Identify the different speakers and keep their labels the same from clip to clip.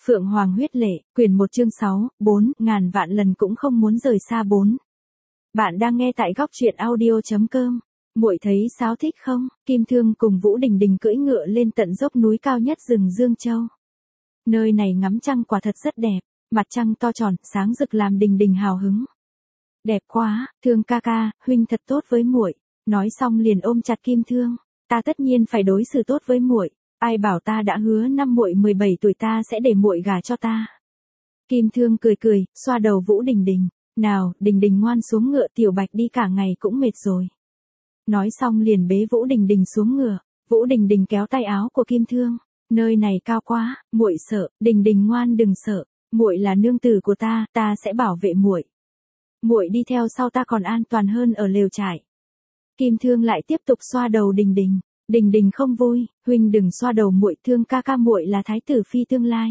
Speaker 1: Phượng Hoàng huyết lệ, quyển 1 chương 6, 4, ngàn vạn lần cũng không muốn rời xa 4. Bạn đang nghe tại góc truyện audio.com. Muội thấy sáo thích không? Kim Thương cùng Vũ Đình Đình cưỡi ngựa lên tận dốc núi cao nhất rừng Dương Châu. Nơi này ngắm trăng quả thật rất đẹp, mặt trăng to tròn, sáng rực làm Đình Đình hào hứng. Đẹp quá, Thương ca ca, huynh thật tốt với muội. Nói xong liền ôm chặt Kim Thương, ta tất nhiên phải đối xử tốt với muội. Ai bảo ta đã hứa năm muội 17 tuổi ta sẽ để muội gả cho ta. Kim Thương cười cười, xoa đầu Vũ Đình Đình. Nào, Đình Đình ngoan xuống ngựa, Tiểu Bạch đi cả ngày cũng mệt rồi. Nói xong liền bế Vũ Đình Đình xuống ngựa. Vũ Đình Đình kéo tay áo của Kim Thương. Nơi này cao quá, muội sợ. Đình Đình ngoan đừng sợ. Muội là nương tử của ta, ta sẽ bảo vệ muội. Muội đi theo sau ta còn an toàn hơn ở lều trại. Kim Thương lại tiếp tục xoa đầu Đình Đình. Đình Đình không vui, huynh đừng xoa đầu muội, Thương ca ca muội là thái tử phi tương lai.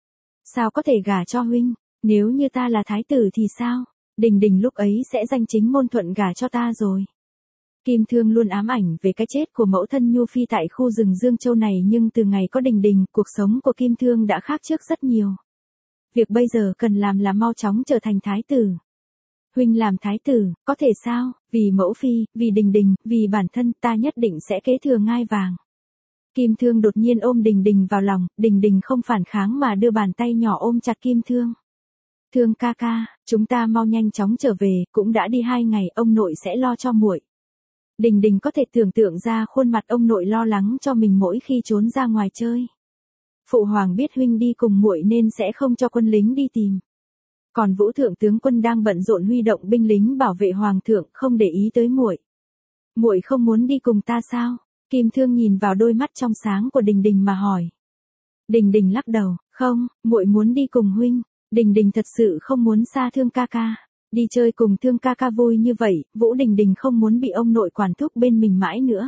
Speaker 1: Sao có thể gả cho huynh, nếu như ta là thái tử thì sao? Đình Đình lúc ấy sẽ danh chính ngôn thuận gả cho ta rồi. Kim Thương luôn ám ảnh về cái chết của mẫu thân Nhu Phi tại khu rừng Dương Châu này, nhưng từ ngày có Đình Đình, cuộc sống của Kim Thương đã khác trước rất nhiều. Việc bây giờ cần làm là mau chóng trở thành thái tử. Huynh làm thái tử, có thể sao? Vì mẫu phi, vì Đình Đình, vì bản thân ta nhất định sẽ kế thừa ngai vàng. Kim Thương đột nhiên ôm Đình Đình vào lòng, Đình Đình không phản kháng mà đưa bàn tay nhỏ ôm chặt Kim Thương. Thương ca ca, chúng ta mau nhanh chóng trở về, cũng đã đi 2 ngày, ông nội sẽ lo cho muội. Đình Đình có thể tưởng tượng ra khuôn mặt ông nội lo lắng cho mình mỗi khi trốn ra ngoài chơi. Phụ hoàng biết huynh đi cùng muội nên sẽ không cho quân lính đi tìm. Còn Vũ thượng tướng quân đang bận rộn huy động binh lính bảo vệ hoàng thượng, không để ý tới muội. Muội không muốn đi cùng ta sao? Kim Thương nhìn vào đôi mắt trong sáng của Đình Đình mà hỏi. Đình Đình lắc đầu, không, muội muốn đi cùng huynh. Đình Đình thật sự không muốn xa Thương ca ca. Đi chơi cùng Thương ca ca vui như vậy, Vũ Đình Đình không muốn bị ông nội quản thúc bên mình mãi nữa.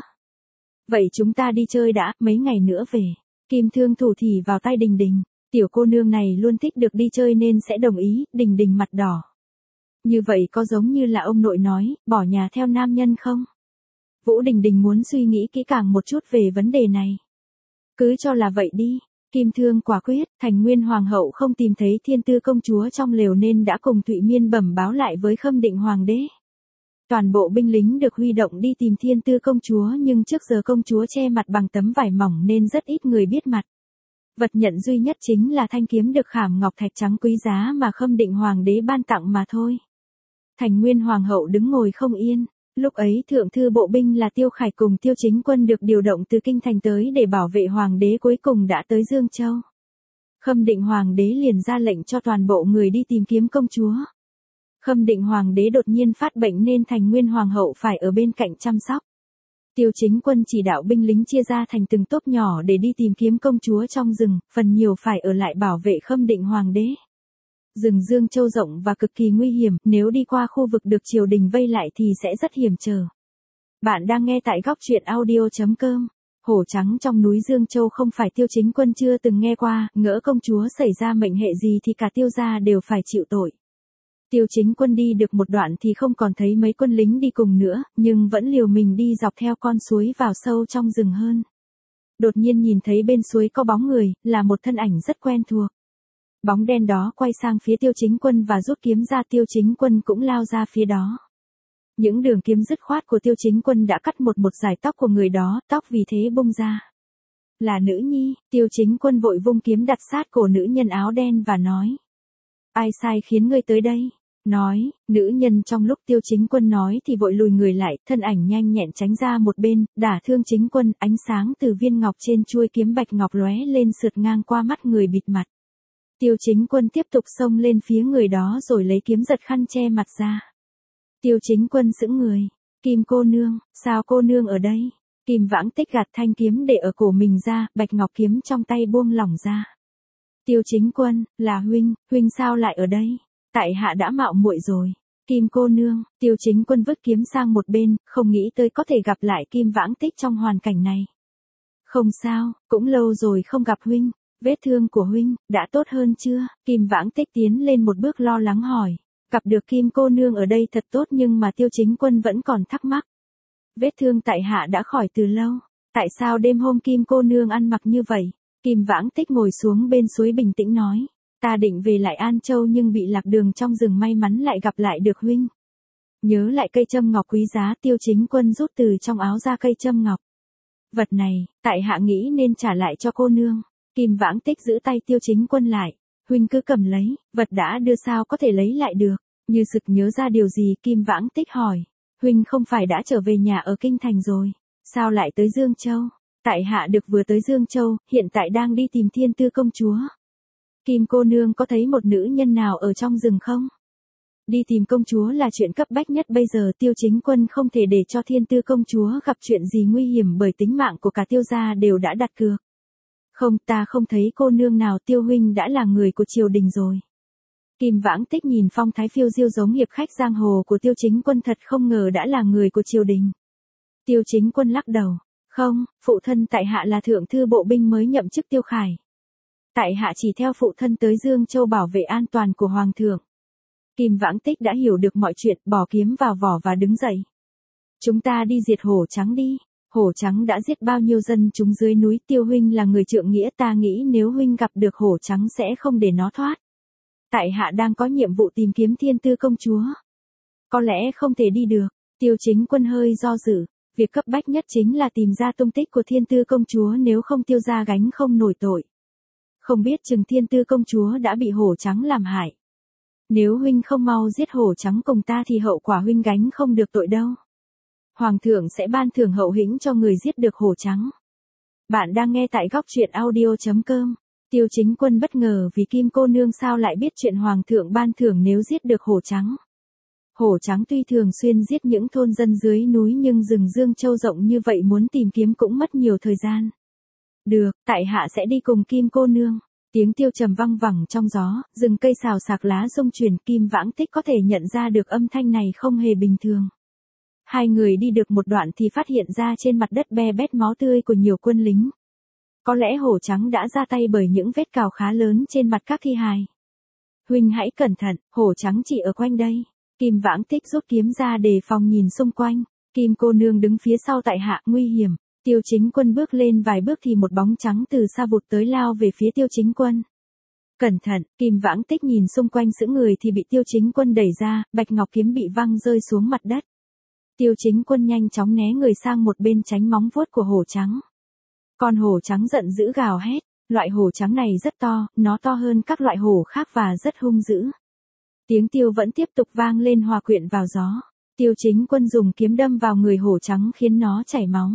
Speaker 1: Vậy chúng ta đi chơi đã, mấy ngày nữa về. Kim Thương thủ thỉ vào tay Đình Đình. Tiểu cô nương này luôn thích được đi chơi nên sẽ đồng ý. Đình Đình mặt đỏ. Như vậy có giống như là ông nội nói, bỏ nhà theo nam nhân không? Vũ Đình Đình muốn suy nghĩ kỹ càng một chút về vấn đề này. Cứ cho là vậy đi. Kim Thương quả quyết, Thành Nguyên Hoàng hậu không tìm thấy Thiên Tư công chúa trong lều nên đã cùng Thụy Miên bẩm báo lại với Khâm Định Hoàng đế. Toàn bộ binh lính được huy động đi tìm Thiên Tư công chúa, nhưng trước giờ công chúa che mặt bằng tấm vải mỏng nên rất ít người biết mặt. Vật nhận duy nhất chính là thanh kiếm được khảm ngọc thạch trắng quý giá mà Khâm Định Hoàng đế ban tặng mà thôi. Thành Nguyên Hoàng hậu đứng ngồi không yên. Lúc ấy thượng thư bộ binh là Tiêu Khải cùng Tiêu Chính Quân được điều động từ kinh thành tới để bảo vệ hoàng đế cuối cùng đã tới Dương Châu. Khâm Định Hoàng đế liền ra lệnh cho toàn bộ người đi tìm kiếm công chúa. Khâm Định Hoàng đế đột nhiên phát bệnh nên Thành Nguyên Hoàng hậu phải ở bên cạnh chăm sóc. Tiêu Chính Quân chỉ đạo binh lính chia ra thành từng tốp nhỏ để đi tìm kiếm công chúa trong rừng, phần nhiều phải ở lại bảo vệ Khâm Định Hoàng đế. Rừng Dương Châu rộng và cực kỳ nguy hiểm, nếu đi qua khu vực được triều đình vây lại thì sẽ rất hiểm trở. Bạn đang nghe tại góc truyện audio.com. Hổ trắng trong núi Dương Châu không phải Tiêu Chính Quân chưa từng nghe qua, ngỡ công chúa xảy ra mệnh hệ gì thì cả Tiêu gia đều phải chịu tội. Tiêu Chính Quân đi được một đoạn thì không còn thấy mấy quân lính đi cùng nữa, nhưng vẫn liều mình đi dọc theo con suối vào sâu trong rừng hơn. Đột nhiên nhìn thấy bên suối có bóng người, là một thân ảnh rất quen thuộc. Bóng đen đó quay sang phía Tiêu Chính Quân và rút kiếm ra, Tiêu Chính Quân cũng lao ra phía đó. Những đường kiếm dứt khoát của Tiêu Chính Quân đã cắt một dải tóc của người đó, tóc vì thế bung ra. Là nữ nhi, Tiêu Chính Quân vội vung kiếm đặt sát cổ nữ nhân áo đen và nói. Ai sai khiến ngươi tới đây? Nói, nữ nhân trong lúc Tiêu Chính Quân nói thì vội lùi người lại, thân ảnh nhanh nhẹn tránh ra một bên, đả thương Chính Quân, ánh sáng từ viên ngọc trên chuôi kiếm bạch ngọc lóe lên sượt ngang qua mắt người bịt mặt. Tiêu Chính Quân tiếp tục xông lên phía người đó rồi lấy kiếm giật khăn che mặt ra. Tiêu Chính Quân sững người. Kim cô nương, sao cô nương ở đây? Kim Vãng Tích gạt thanh kiếm để ở cổ mình ra, bạch ngọc kiếm trong tay buông lỏng ra. Tiêu Chính Quân, là huynh, huynh sao lại ở đây? Tại hạ đã mạo muội rồi. Kim cô nương, Tiêu Chính Quân vứt kiếm sang một bên, không nghĩ tới có thể gặp lại Kim Vãng Tích trong hoàn cảnh này. Không sao, cũng lâu rồi không gặp huynh. Vết thương của huynh, đã tốt hơn chưa? Kim Vãng Tích tiến lên một bước lo lắng hỏi. Gặp được Kim cô nương ở đây thật tốt, nhưng mà Tiêu Chính Quân vẫn còn thắc mắc. Vết thương tại hạ đã khỏi từ lâu. Tại sao đêm hôm Kim cô nương ăn mặc như vậy? Kim Vãng Tích ngồi xuống bên suối bình tĩnh nói. Ta định về lại An Châu nhưng bị lạc đường trong rừng, may mắn lại gặp lại được huynh. Nhớ lại cây châm ngọc quý giá, Tiêu Chính Quân rút từ trong áo ra cây châm ngọc. Vật này, tại hạ nghĩ nên trả lại cho cô nương. Kim Vãng Tích giữ tay Tiêu Chính Quân lại. Huynh cứ cầm lấy, vật đã đưa sao có thể lấy lại được. Như sực nhớ ra điều gì, Kim Vãng Tích hỏi. Huynh không phải đã trở về nhà ở Kinh Thành rồi, sao lại tới Dương Châu? Tại hạ được vừa tới Dương Châu, hiện tại đang đi tìm Thiên Tư công chúa. Kim cô nương có thấy một nữ nhân nào ở trong rừng không? Đi tìm công chúa là chuyện cấp bách nhất bây giờ, Tiêu Chính Quân không thể để cho Thiên Tư công chúa gặp chuyện gì nguy hiểm, bởi tính mạng của cả Tiêu gia đều đã đặt cược. Không, ta không thấy cô nương nào, Tiêu huynh đã là người của triều đình rồi. Kim Vãng Tích nhìn phong thái phiêu diêu giống hiệp khách giang hồ của Tiêu Chính Quân, thật không ngờ đã là người của triều đình. Tiêu Chính Quân lắc đầu. Không, phụ thân tại hạ là thượng thư bộ binh mới nhậm chức Tiêu Khải. Tại hạ chỉ theo phụ thân tới Dương Châu bảo vệ an toàn của hoàng thượng. Kim Vãng Tích đã hiểu được mọi chuyện, bỏ kiếm vào vỏ và đứng dậy. Chúng ta đi diệt hổ trắng đi. Hổ trắng đã giết bao nhiêu dân chúng dưới núi, Tiêu huynh là người trượng nghĩa, ta nghĩ nếu huynh gặp được hổ trắng sẽ không để nó thoát. Tại hạ đang có nhiệm vụ tìm kiếm Thiên Tư công chúa. Có lẽ không thể đi được. Tiêu Chính Quân hơi do dự. Việc cấp bách nhất chính là tìm ra tung tích của Thiên Tư công chúa, nếu không Tiêu gia gánh không nổi tội. Không biết chừng Thiên Tư công chúa đã bị hổ trắng làm hại. Nếu huynh không mau giết hổ trắng cùng ta thì hậu quả huynh gánh không được tội đâu. Hoàng thượng sẽ ban thưởng hậu hĩnh cho người giết được hổ trắng. Bạn đang nghe tại góc truyện audio.com. Tiêu Chính Quân bất ngờ vì Kim cô nương sao lại biết chuyện hoàng thượng ban thưởng nếu giết được hổ trắng. Hổ trắng tuy thường xuyên giết những thôn dân dưới núi nhưng rừng Dương Châu rộng như vậy, muốn tìm kiếm cũng mất nhiều thời gian. Được, tại hạ sẽ đi cùng Kim cô nương. Tiếng tiêu trầm văng vẳng trong gió, rừng cây xào xạc lá rung chuyển, Kim Vãng Tích có thể nhận ra được âm thanh này không hề bình thường. Hai người đi được một đoạn thì phát hiện ra trên mặt đất be bét máu tươi của nhiều quân lính. Có lẽ hổ trắng đã ra tay bởi những vết cào khá lớn trên mặt các thi hài. Huynh hãy cẩn thận, hổ trắng chỉ ở quanh đây. Kim Vãng Tích rút kiếm ra đề phòng nhìn xung quanh. Kim cô nương đứng phía sau tại hạ, nguy hiểm. Tiêu Chính Quân bước lên vài bước thì một bóng trắng từ xa vụt tới lao về phía Tiêu Chính Quân. Cẩn thận, Kim Vãng Tích nhìn xung quanh sững người thì bị Tiêu Chính Quân đẩy ra, bạch ngọc kiếm bị văng rơi xuống mặt đất. Tiêu Chính Quân nhanh chóng né người sang một bên tránh móng vuốt của hổ trắng. Con hổ trắng giận dữ gào hét, loại hổ trắng này rất to, nó to hơn các loại hổ khác và rất hung dữ. Tiếng tiêu vẫn tiếp tục vang lên hòa quyện vào gió. Tiêu Chính Quân dùng kiếm đâm vào người hổ trắng khiến nó chảy máu.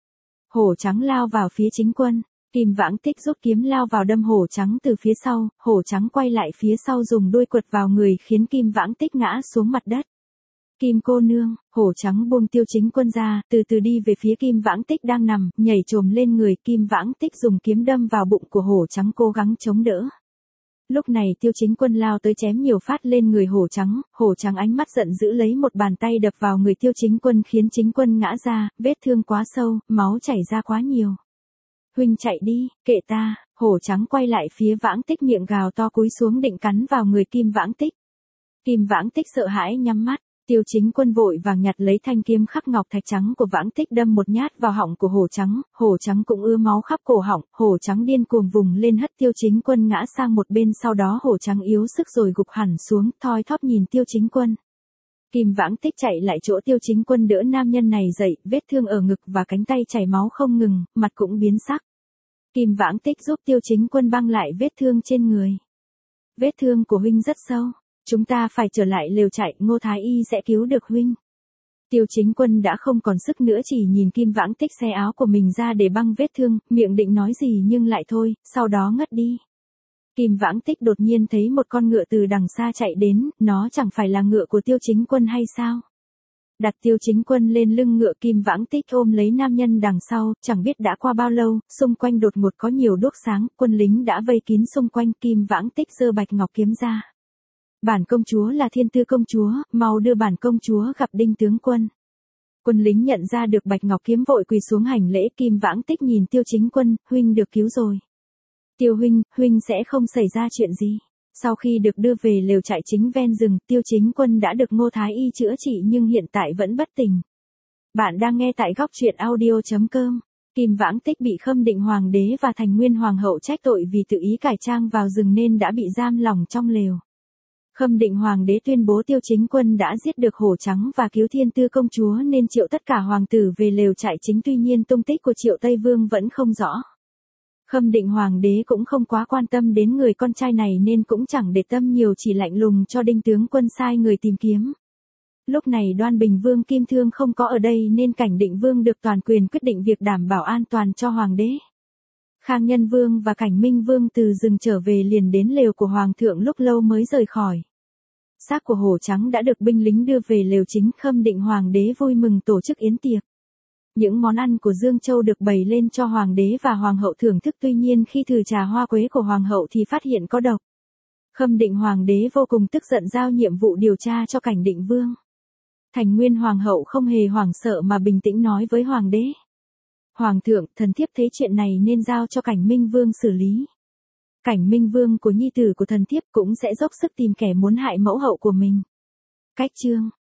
Speaker 1: Hổ trắng lao vào phía Chính Quân. Kim Vãng Tích rút kiếm lao vào đâm hổ trắng từ phía sau. Hổ trắng quay lại phía sau dùng đuôi quật vào người khiến Kim Vãng Tích ngã xuống mặt đất. Kim cô nương, hổ trắng buông Tiêu Chính Quân ra, từ từ đi về phía Kim Vãng Tích đang nằm, nhảy chồm lên người. Kim Vãng Tích dùng kiếm đâm vào bụng của hổ trắng, cố gắng chống đỡ. Lúc này Tiêu Chính Quân lao tới chém nhiều phát lên người hổ trắng ánh mắt giận dữ lấy một bàn tay đập vào người Tiêu Chính Quân khiến Chính Quân ngã ra, vết thương quá sâu, máu chảy ra quá nhiều. Huynh chạy đi, kệ ta. Hổ trắng quay lại phía Vãng Tích, miệng gào to cúi xuống định cắn vào người Kim Vãng Tích. Kim Vãng Tích sợ hãi nhắm mắt. Tiêu Chính Quân vội vàng nhặt lấy thanh kiếm khắc ngọc thạch trắng của Vãng Tích đâm một nhát vào họng của hổ trắng cũng ứa máu khắp cổ họng, hổ trắng điên cuồng vùng lên hất Tiêu Chính Quân ngã sang một bên, sau đó hổ trắng yếu sức rồi gục hẳn xuống, thoi thóp nhìn Tiêu Chính Quân. Kim Vãng Tích chạy lại chỗ Tiêu Chính Quân đỡ nam nhân này dậy, vết thương ở ngực và cánh tay chảy máu không ngừng, mặt cũng biến sắc. Kim Vãng Tích giúp Tiêu Chính Quân băng lại vết thương trên người. Vết thương của huynh rất sâu. Chúng ta phải trở lại lều trại, Ngô Thái Y sẽ cứu được huynh. Tiêu Chính Quân đã không còn sức nữa, chỉ nhìn Kim Vãng Tích xé áo của mình ra để băng vết thương, miệng định nói gì nhưng lại thôi, sau đó ngất đi. Kim Vãng Tích đột nhiên thấy một con ngựa từ đằng xa chạy đến, nó chẳng phải là ngựa của Tiêu Chính Quân hay sao? Đặt Tiêu Chính Quân lên lưng ngựa, Kim Vãng Tích ôm lấy nam nhân đằng sau, chẳng biết đã qua bao lâu, xung quanh đột ngột có nhiều đuốc sáng, quân lính đã vây kín xung quanh. Kim Vãng Tích giơ bạch ngọc kiếm ra. Bản công chúa là Thiên Tư công chúa, mau đưa bản công chúa gặp Đinh tướng quân. Quân lính nhận ra được bạch ngọc kiếm vội quỳ xuống hành lễ. Kim Vãng Tích nhìn Tiêu Chính Quân, huynh được cứu rồi. Tiêu huynh sẽ không xảy ra chuyện gì. Sau khi được đưa về lều trại chính ven rừng, Tiêu Chính Quân đã được Ngô Thái Y chữa trị nhưng hiện tại vẫn bất tỉnh. Bạn đang nghe tại góc truyện audio.com. Kim Vãng Tích bị Khâm Định Hoàng đế và Thành Nguyên Hoàng hậu trách tội vì tự ý cải trang vào rừng nên đã bị giam lỏng trong lều. Khâm Định Hoàng đế tuyên bố Tiêu Chính Quân đã giết được Hổ Trắng và cứu Thiên Tư công chúa nên triệu tất cả hoàng tử về lều trại chính, tuy nhiên tung tích của Triệu Tây Vương vẫn không rõ. Khâm Định Hoàng đế cũng không quá quan tâm đến người con trai này nên cũng chẳng để tâm nhiều, chỉ lạnh lùng cho Đinh tướng quân sai người tìm kiếm. Lúc này Đoan Bình Vương Kim Thương không có ở đây nên Cảnh Định Vương được toàn quyền quyết định việc đảm bảo an toàn cho hoàng đế. Khang Nhân Vương và Cảnh Minh Vương từ rừng trở về liền đến lều của hoàng thượng lúc lâu mới rời khỏi. Xác của Hổ Trắng đã được binh lính đưa về lều chính, Khâm Định Hoàng đế vui mừng tổ chức yến tiệc. Những món ăn của Dương Châu được bày lên cho hoàng đế và hoàng hậu thưởng thức, tuy nhiên khi thử trà hoa quế của hoàng hậu thì phát hiện có độc. Khâm Định Hoàng đế vô cùng tức giận giao nhiệm vụ điều tra cho Cảnh Định Vương. Thành Nguyên Hoàng hậu không hề hoảng sợ mà bình tĩnh nói với hoàng đế. Hoàng thượng, thần thiếp thấy chuyện này nên giao cho Cảnh Minh Vương xử lý. Cảnh Minh Vương của nhi tử của thần thiếp cũng sẽ dốc sức tìm kẻ muốn hại mẫu hậu của mình. Cách chương